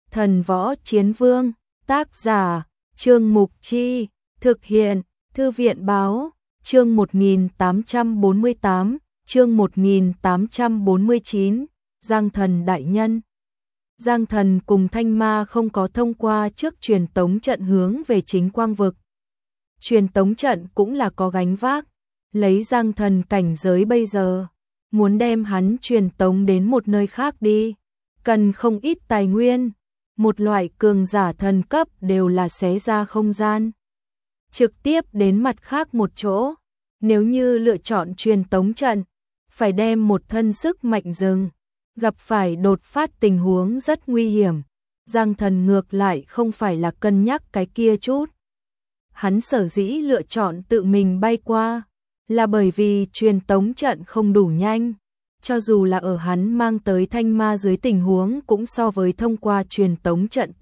Thần Võ Chiến Vương, tác giả, Trương Mục Chi, thực hiện, Thư viện Báo, chương 1848, chương 1849, Giang Thần Đại Nhân. Giang Thần cùng Thanh Ma không có thông qua trước truyền tống trận hướng về chính quang vực. Truyền tống trận cũng là có gánh vác, lấy Giang Thần cảnh giới bây giờ, muốn đem hắn truyền tống đến một nơi khác đi, cần không ít tài nguyên, một loại cường giả thần cấp đều là xé ra không gian, trực tiếp đến mặt khác một chỗ. Nếu như lựa chọn truyền tống trận, phải đem một thân sức mạnh dừng, gặp phải đột phát tình huống rất nguy hiểm. Giang Thần ngược lại không phải là cân nhắc cái kia chút. Hắn sở dĩ lựa chọn tự mình bay qua, là bởi vì truyền tống trận không đủ nhanh. Cho dù là ở hắn mang tới Thanh Ma dưới tình huống cũng so với thông qua truyền tống trận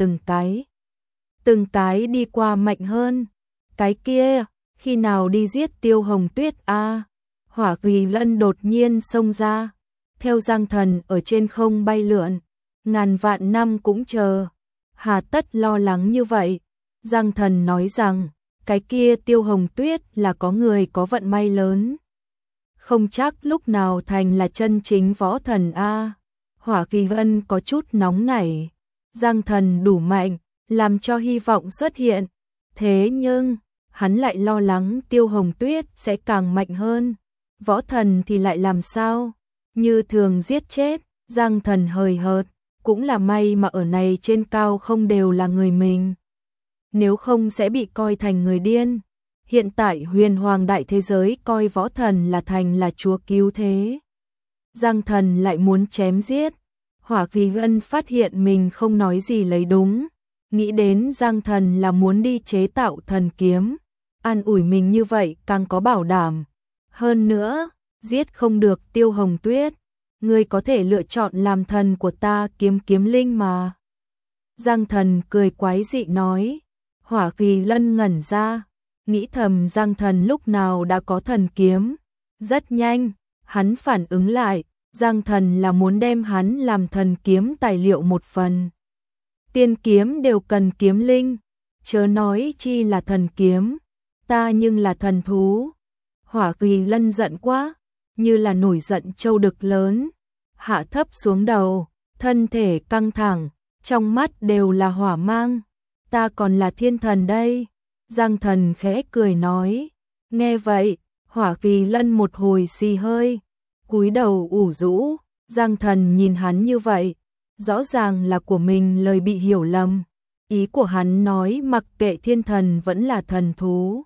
từng cái đi qua mạnh hơn. Cái kia, khi nào đi giết Tiêu Hồng Tuyết a? Hỏa Kỳ Lân đột nhiên xông ra, theo Giang Thần ở trên không bay lượn, ngàn vạn năm cũng chờ, hà tất lo lắng như vậy. Giang Thần nói rằng, cái kia Tiêu Hồng Tuyết là có người có vận may lớn, không chắc lúc nào thành là chân chính võ thần a. Hỏa Kỳ Lân có chút nóng nảy, Giang Thần đủ mạnh, làm cho hy vọng xuất hiện, thế nhưng hắn lại lo lắng Tiêu Hồng Tuyết sẽ càng mạnh hơn, võ thần thì lại làm sao, như thường giết chết. Giang Thần hời hợt, cũng là may mà ở này trên cao không đều là người mình, nếu không sẽ bị coi thành người điên. Hiện tại huyền hoàng đại thế giới coi võ thần là thành là chúa cứu thế, Giang Thần lại muốn chém giết. Hỏa Kỳ Lân phát hiện mình không nói gì lấy đúng, nghĩ đến Giang Thần là muốn đi chế tạo thần kiếm, an ủi mình như vậy càng có bảo đảm. Hơn nữa, giết không được Tiêu Hồng Tuyết, ngươi có thể lựa chọn làm thần của ta kiếm linh mà. Giang Thần cười quái dị nói. Hỏa Kỳ Lân ngẩn ra, nghĩ thầm Giang Thần lúc nào đã có thần kiếm. Rất nhanh, hắn phản ứng lại, Giang Thần là muốn đem hắn làm thần kiếm tài liệu một phần. Tiên kiếm đều cần kiếm linh, chớ nói chi là thần kiếm, ta nhưng là thần thú. Hỏa Kỳ Lân giận quá, như là nổi giận trâu đực lớn, hạ thấp xuống đầu, thân thể căng thẳng, trong mắt đều là hỏa mang. Ta còn là thiên thần đây. Giang Thần khẽ cười nói. Nghe vậy, Hỏa Kỳ Lân một hồi xì hơi, cúi đầu ủ rũ. Giang Thần nhìn hắn như vậy, rõ ràng là của mình lời bị hiểu lầm. Ý của hắn nói mặc kệ thiên thần vẫn là thần thú,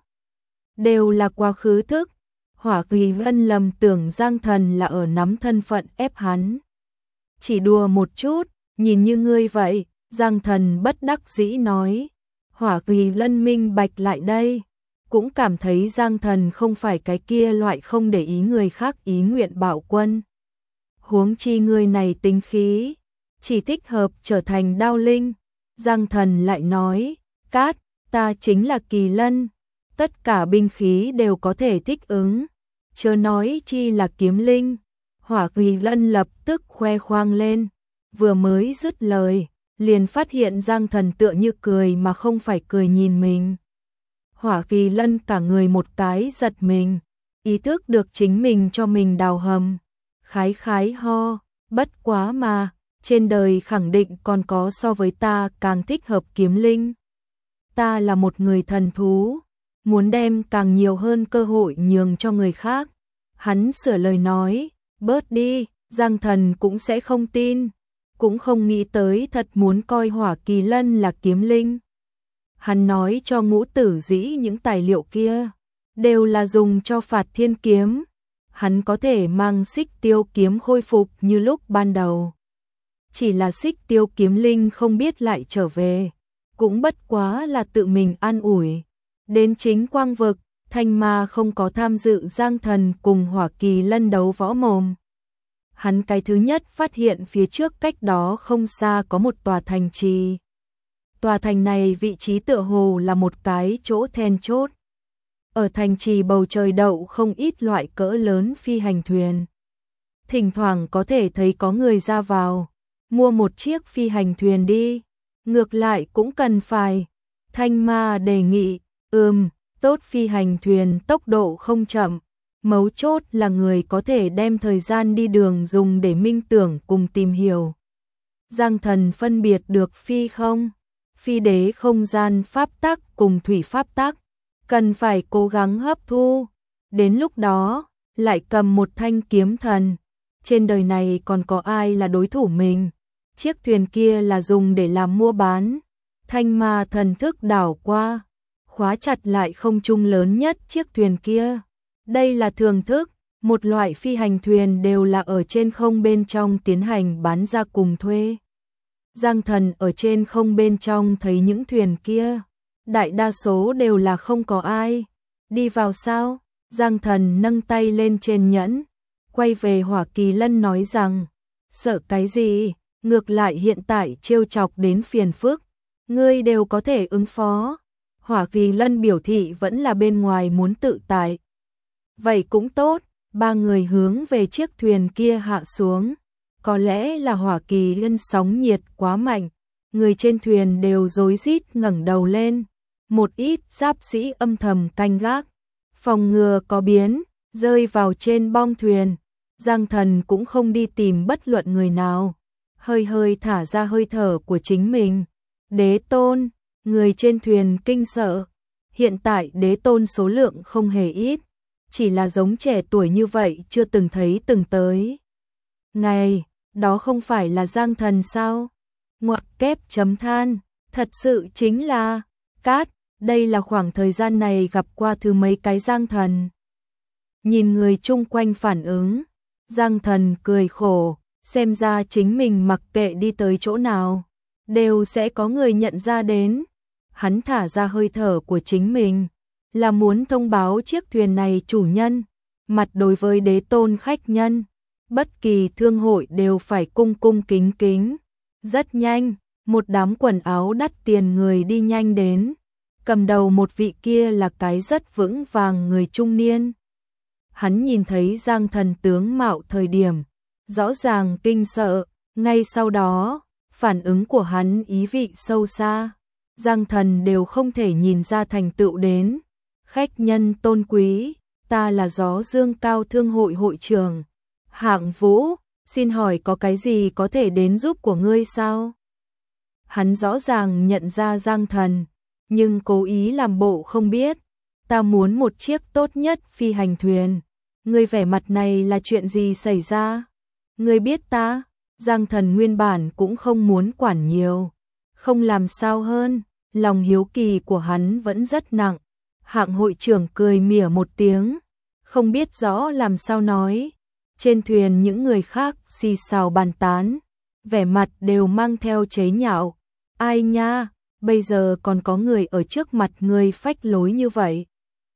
đều là quá khứ thức. Hỏa Kỳ Lân lầm tưởng Giang Thần là ở nắm thân phận ép hắn. Chỉ đùa một chút, nhìn như ngươi vậy. Giang Thần bất đắc dĩ nói. Hỏa Kỳ Lân minh bạch lại đây, cũng cảm thấy Giang Thần không phải cái kia loại không để ý người khác ý nguyện bạo quân. Huống chi người này tính khí, chỉ thích hợp trở thành đao linh. Giang Thần lại nói, Cát, ta chính là Kỳ Lân, tất cả binh khí đều có thể thích ứng, chớ nói chi là kiếm linh. Hỏa Kỳ Lân lập tức khoe khoang lên, vừa mới dứt lời, liền phát hiện Giang Thần tựa như cười mà không phải cười nhìn mình. Hỏa Kỳ Lân cả người một cái giật mình, ý thức được chính mình cho mình đào hầm, khái ho, bất quá mà, trên đời khẳng định còn có so với ta càng thích hợp kiếm linh. Ta là một người thần thú, muốn đem càng nhiều hơn cơ hội nhường cho người khác. Hắn sửa lời nói, bớt đi. Giang Thần cũng sẽ không tin, cũng không nghĩ tới thật muốn coi Hỏa Kỳ Lân là kiếm linh. Hắn nói cho Ngũ Tử Dĩ những tài liệu kia đều là dùng cho phạt thiên kiếm, hắn có thể mang Xích Tiêu kiếm khôi phục như lúc ban đầu. Chỉ là Xích Tiêu kiếm linh không biết lại trở về, cũng bất quá là tự mình an ủi. Đến chính quang vực, Thanh Ma không có tham dự Giang Thần cùng Hỏa Kỳ Lân đấu võ mồm. Hắn cái thứ nhất phát hiện phía trước cách đó không xa có một tòa thành trì. Tòa thành này vị trí tựa hồ là một cái chỗ then chốt. Ở thành trì bầu trời đậu không ít loại cỡ lớn phi hành thuyền. Thỉnh thoảng có thể thấy có người ra vào, mua một chiếc phi hành thuyền đi. ngược lại cũng cần phải. Thanh Ma đề nghị, tốt phi hành thuyền tốc độ không chậm, mấu chốt là người có thể đem thời gian đi đường dùng để minh tưởng cùng tìm hiểu. Giang Thần phân biệt được phi không? Phi đế không gian pháp tắc cùng thủy pháp tắc, cần phải cố gắng hấp thu. Đến lúc đó, lại cầm một thanh kiếm thần. Trên đời này còn có ai là đối thủ mình? Chiếc thuyền kia là dùng để làm mua bán. Thanh Ma thần thức đảo qua, khóa chặt lại không trung lớn nhất chiếc thuyền kia. Đây là thường thức, một loại phi hành thuyền đều là ở trên không bên trong tiến hành bán ra cùng thuê. Giang Thần ở trên không bên trong thấy những thuyền kia, đại đa số đều là không có ai. Đi vào sao? Giang Thần nâng tay lên trên nhẫn, quay về Hỏa Kỳ Lân nói rằng, sợ cái gì, ngược lại hiện tại trêu chọc đến phiền phức, ngươi đều có thể ứng phó. Hỏa Kỳ Lân biểu thị vẫn là bên ngoài muốn tự tại. Vậy cũng tốt, ba người hướng về chiếc thuyền kia hạ xuống. Có lẽ là Hỏa Kỳ Lân sóng nhiệt quá mạnh, người trên thuyền đều rối rít ngẩng đầu lên. Một ít giáp sĩ âm thầm canh gác, phòng ngừa có biến, rơi vào trên bong thuyền. Giang Thần cũng không đi tìm bất luận người nào, hơi hơi thả ra hơi thở của chính mình. Đế tôn, người trên thuyền kinh sợ. Hiện tại đế tôn số lượng không hề ít, chỉ là giống trẻ tuổi như vậy chưa từng thấy từng tới. Này, đó không phải là Giang Thần sao? Ngoặc kép chấm than, thật sự chính là cát, đây là khoảng thời gian này gặp qua thứ mấy cái Giang Thần. Nhìn người chung quanh phản ứng, Giang Thần cười khổ, xem ra chính mình mặc kệ đi tới chỗ nào, đều sẽ có người nhận ra đến. Hắn thả ra hơi thở của chính mình, là muốn thông báo chiếc thuyền này chủ nhân, mặt đối với đế tôn khách nhân. Bất kỳ thương hội đều phải cung cung kính kính. Rất nhanh, một đám quần áo đắt tiền người đi nhanh đến. Cầm đầu một vị kia là cái rất vững vàng người trung niên. Hắn nhìn thấy Giang Thần tướng mạo thời điểm, rõ ràng kinh sợ, ngay sau đó, phản ứng của hắn ý vị sâu xa. Giang Thần đều không thể nhìn ra thành tựu đến. Khách nhân tôn quý, ta là Gió Dương Cao Thương hội hội trưởng Hạng Vũ, xin hỏi có cái gì có thể đến giúp của ngươi sao? Hắn rõ ràng nhận ra Giang Thần, nhưng cố ý làm bộ không biết. Ta muốn một chiếc tốt nhất phi hành thuyền. Ngươi vẻ mặt này là chuyện gì xảy ra? Ngươi biết ta? Giang Thần nguyên bản cũng không muốn quản nhiều. Không làm sao hơn, lòng hiếu kỳ của hắn vẫn rất nặng. Hạng hội trưởng cười mỉa một tiếng, không biết rõ làm sao nói. Trên thuyền những người khác xì xào bàn tán, vẻ mặt đều mang theo chế nhạo. Ai nha, bây giờ còn có người ở trước mặt người phách lối như vậy.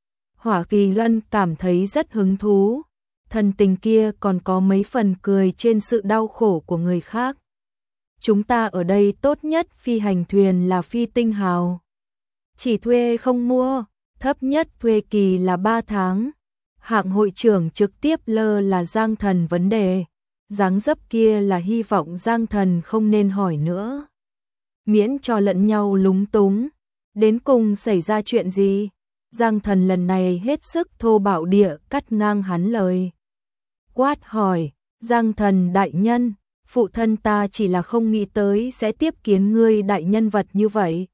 Hỏa Kỳ Lân cảm thấy rất hứng thú, thần tình kia còn có mấy phần cười trên sự đau khổ của người khác. Chúng ta ở đây tốt nhất phi hành thuyền là phi tinh hào. Chỉ thuê không mua, thấp nhất thuê kỳ là 3 tháng. Hạng hội trưởng trực tiếp lơ là Giang Thần vấn đề. Dáng dấp kia là hy vọng Giang Thần không nên hỏi nữa. Miễn cho lẫn nhau lúng túng. Đến cùng xảy ra chuyện gì? Giang Thần lần này hết sức thô bạo địa cắt ngang hắn lời. Quát hỏi, Giang Thần đại nhân, phụ thân ta chỉ là không nghĩ tới sẽ tiếp kiến ngươi đại nhân vật như vậy.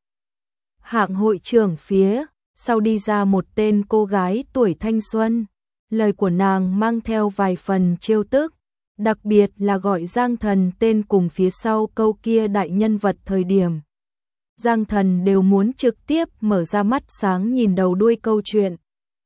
Hạng hội trưởng phía sau đi ra một tên cô gái tuổi thanh xuân. Lời của nàng mang theo vài phần trêu tức, đặc biệt là gọi Giang Thần tên cùng phía sau câu kia đại nhân vật thời điểm. Giang Thần đều muốn trực tiếp mở ra mắt sáng nhìn đầu đuôi câu chuyện.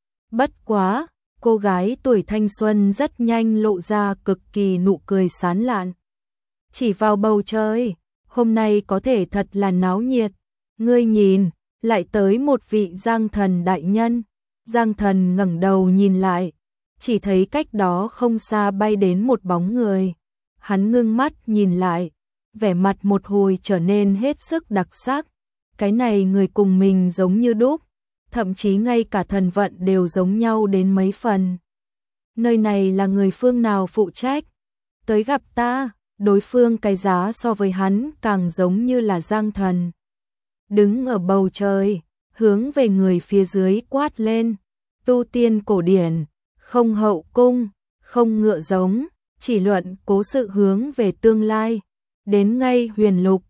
Bất quá, cô gái tuổi thanh xuân rất nhanh lộ ra cực kỳ nụ cười sán lạn. Chỉ vào bầu trời, hôm nay có thể thật là náo nhiệt. Ngươi nhìn, lại tới một vị Giang Thần đại nhân. Giang Thần ngẩng đầu nhìn lại, chỉ thấy cách đó không xa bay đến một bóng người. Hắn ngưng mắt nhìn lại, vẻ mặt một hồi trở nên hết sức đặc sắc. Cái này người cùng mình giống như đúc, thậm chí ngay cả thần vận đều giống nhau đến mấy phần. Nơi này là người phương nào phụ trách? Tới gặp ta, đối phương cái giá so với hắn càng giống như là Giang Thần. Đứng ở bầu trời, hướng về người phía dưới quát lên, tu tiên cổ điển, không hậu cung, không ngựa giống, chỉ luận cố sự hướng về tương lai, đến ngay huyền lục,